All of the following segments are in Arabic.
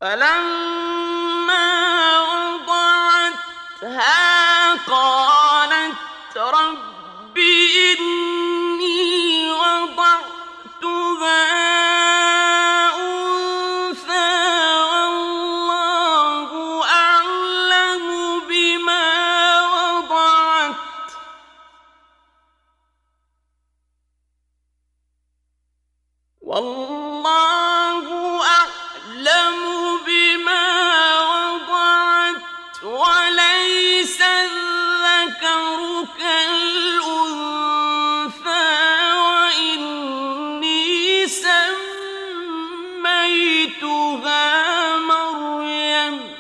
فلما وضعتها قالت رب إني وضعتها أنثى والله أعلم بما وضعت وليس الذكر كالأنثى وإني سميتها مريم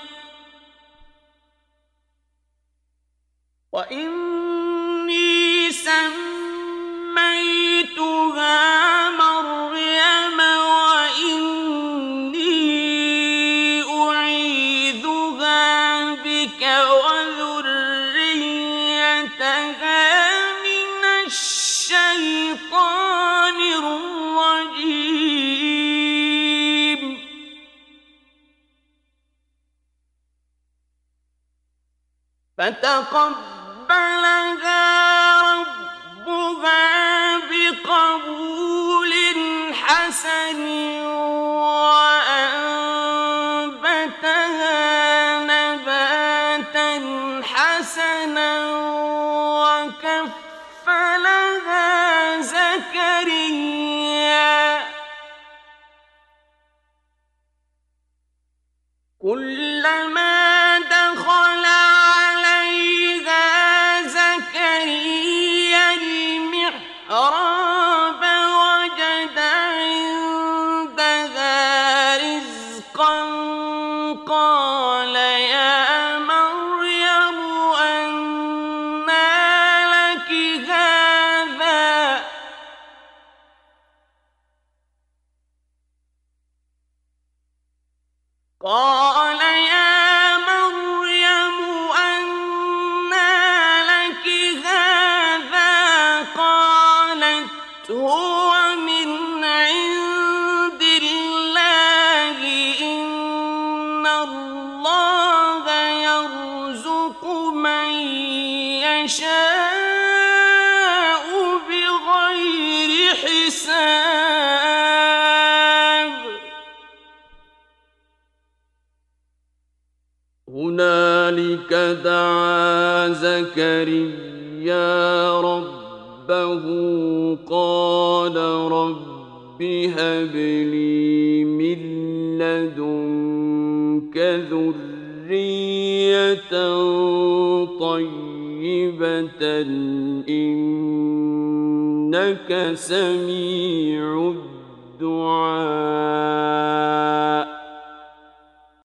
وإني أعيذها بك وذريتها من الشيطان الرجيم فتقبلها ربها بقبول حسن وأنبتها نباتا حسنا وكفلها زكريا كلما دخل عليها زكريا المحراب وجد عندها رزقا قال يا مريم أنى لك هذا قالت هو من عند الله إن الله يرزق من يشاء بغير حساب هنالك دعا زكريا ربه قال رب هب لي من لدنك ذرية طيبة إنك سميع الدعاء